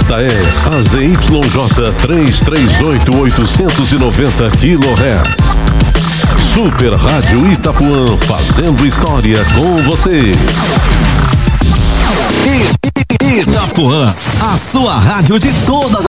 Esta é a ZYJ 338 890 kHz. Super Rádio Itapuã, fazendo história com você. Itapuã, a sua rádio de todas